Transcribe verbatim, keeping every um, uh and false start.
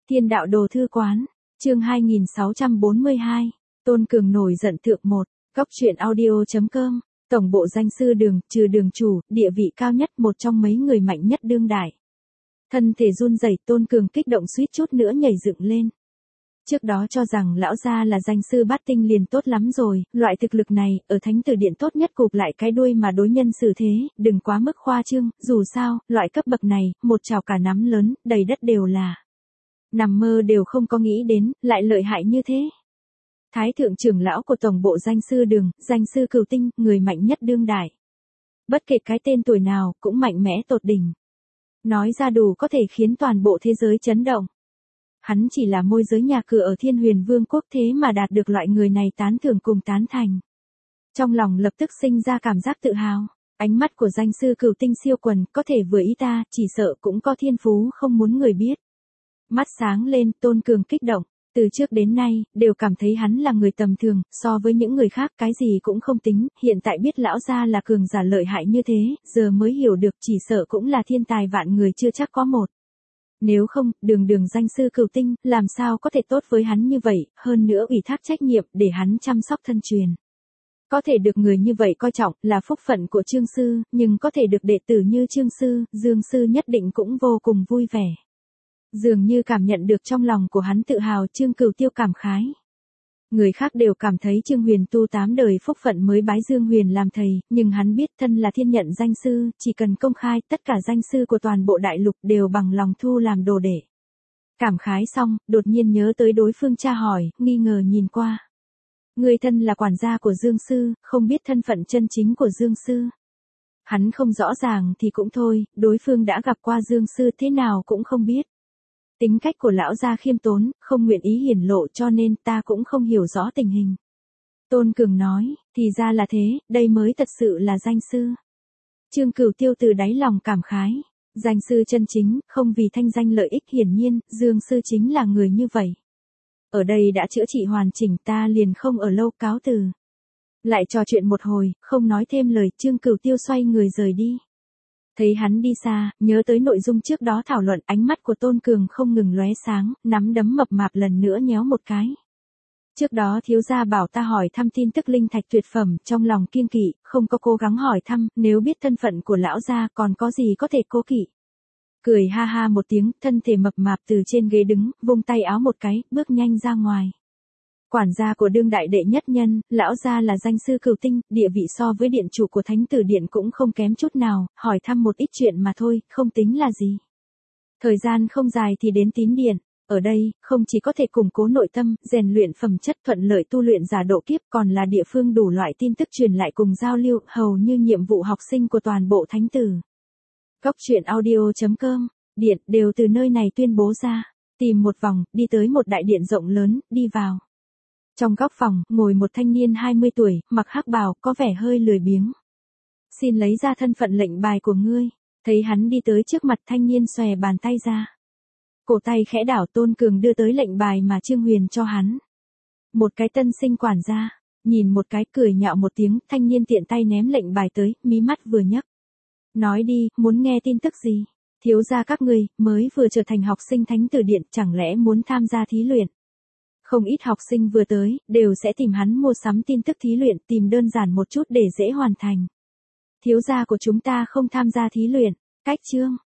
Thiên đạo đồ thư quán, chương hai nghìn sáu trăm bốn mươi hai, Tôn Cường nổi giận thượng một, góc truyện audio.com, tổng bộ danh sư Đường, trừ Đường chủ, địa vị cao nhất một trong mấy người mạnh nhất đương đại. Thân thể run rẩy, Tôn Cường kích động suýt chút nữa nhảy dựng lên. Trước đó cho rằng lão gia là danh sư bát tinh liền tốt lắm rồi, loại thực lực này, ở thánh tử điện tốt nhất cụp lại cái đuôi mà đối nhân xử thế, đừng quá mức khoa trương, dù sao, loại cấp bậc này, một chảo cả nắm lớn, đầy đất đều là. Nằm mơ đều không có nghĩ đến, lại lợi hại như thế. Thái thượng trưởng lão của tổng bộ danh sư Đường, danh sư Cửu Tinh, người mạnh nhất đương đại. Bất kể cái tên tuổi nào, cũng mạnh mẽ tột đỉnh. Nói ra đủ có thể khiến toàn bộ thế giới chấn động. Hắn chỉ là môi giới nhà cửa ở Thiên Huyền Vương quốc thế mà đạt được loại người này tán thưởng cùng tán thành. Trong lòng lập tức sinh ra cảm giác tự hào. Ánh mắt của danh sư Cửu Tinh siêu quần, có thể vừa ý ta, chỉ sợ cũng có thiên phú không muốn người biết. Mắt sáng lên, Tôn Cường kích động. Từ trước đến nay, đều cảm thấy hắn là người tầm thường, so với những người khác cái gì cũng không tính, hiện tại biết lão gia là cường giả lợi hại như thế, giờ mới hiểu được chỉ sợ cũng là thiên tài vạn người chưa chắc có một. Nếu không, đường đường danh sư Cửu Tinh, làm sao có thể tốt với hắn như vậy, hơn nữa ủy thác trách nhiệm để hắn chăm sóc thân truyền. Có thể được người như vậy coi trọng là phúc phận của Trương Sư, nhưng có thể được đệ tử như Trương Sư, Dương Sư nhất định cũng vô cùng vui vẻ. Dường như cảm nhận được trong lòng của hắn tự hào, Trương Cửu Tiêu cảm khái. Người khác đều cảm thấy Trương Huyền tu tám đời phúc phận mới bái Dương Huyền làm thầy, nhưng hắn biết thân là thiên nhận danh sư, chỉ cần công khai tất cả danh sư của toàn bộ đại lục đều bằng lòng thu làm đồ đệ. Cảm khái xong, đột nhiên nhớ tới đối phương tra hỏi, nghi ngờ nhìn qua. Người thân là quản gia của Dương Sư, không biết thân phận chân chính của Dương Sư. Hắn không rõ ràng thì cũng thôi, đối phương đã gặp qua Dương Sư thế nào cũng không biết. Tính cách của lão gia khiêm tốn, không nguyện ý hiển lộ cho nên ta cũng không hiểu rõ tình hình. Tôn Cường nói, thì ra là thế, đây mới thật sự là danh sư. Trương Cửu Tiêu từ đáy lòng cảm khái. Danh sư chân chính, không vì thanh danh lợi ích, hiển nhiên, Dương Sư chính là người như vậy. Ở đây đã chữa trị hoàn chỉnh, ta liền không ở lâu, cáo từ. Lại trò chuyện một hồi, không nói thêm lời, Trương Cửu Tiêu xoay người rời đi. Thấy hắn đi xa, nhớ tới nội dung trước đó thảo luận, ánh mắt của Tôn Cường không ngừng lóe sáng, nắm đấm mập mạp lần nữa nhéo một cái. Trước đó thiếu gia bảo ta hỏi thăm tin tức linh thạch tuyệt phẩm, trong lòng kiêng kỵ, không có cố gắng hỏi thăm, nếu biết thân phận của lão gia còn có gì có thể cố kỵ. Cười ha ha một tiếng, thân thể mập mạp từ trên ghế đứng, vung tay áo một cái, bước nhanh ra ngoài. Quản gia của đương đại đệ nhất nhân, lão gia là danh sư Cửu Tinh, địa vị so với điện chủ của thánh tử điện cũng không kém chút nào, hỏi thăm một ít chuyện mà thôi, không tính là gì. Thời gian không dài thì đến tín điện, ở đây, không chỉ có thể củng cố nội tâm, rèn luyện phẩm chất, thuận lợi tu luyện giả độ kiếp, còn là địa phương đủ loại tin tức truyền lại cùng giao lưu, hầu như nhiệm vụ học sinh của toàn bộ thánh tử. Góc truyện audio.com, điện, đều từ nơi này tuyên bố ra, tìm một vòng, đi tới một đại điện rộng lớn, đi vào. Trong góc phòng, ngồi một thanh niên hai mươi tuổi, mặc hắc bào, có vẻ hơi lười biếng. Xin lấy ra thân phận lệnh bài của ngươi. Thấy hắn đi tới trước mặt, thanh niên xòe bàn tay ra. Cổ tay khẽ đảo, Tôn Cường đưa tới lệnh bài mà Trương Huyền cho hắn. Một cái tân sinh quản gia, nhìn một cái cười nhạo một tiếng, thanh niên tiện tay ném lệnh bài tới, mí mắt vừa nhấc. Nói đi, muốn nghe tin tức gì? Thiếu gia các ngươi, mới vừa trở thành học sinh thánh tử điện, chẳng lẽ muốn tham gia thí luyện? Không ít học sinh vừa tới, đều sẽ tìm hắn mua sắm tin tức thí luyện, tìm đơn giản một chút để dễ hoàn thành. Thiếu gia của chúng ta không tham gia thí luyện, cách chương,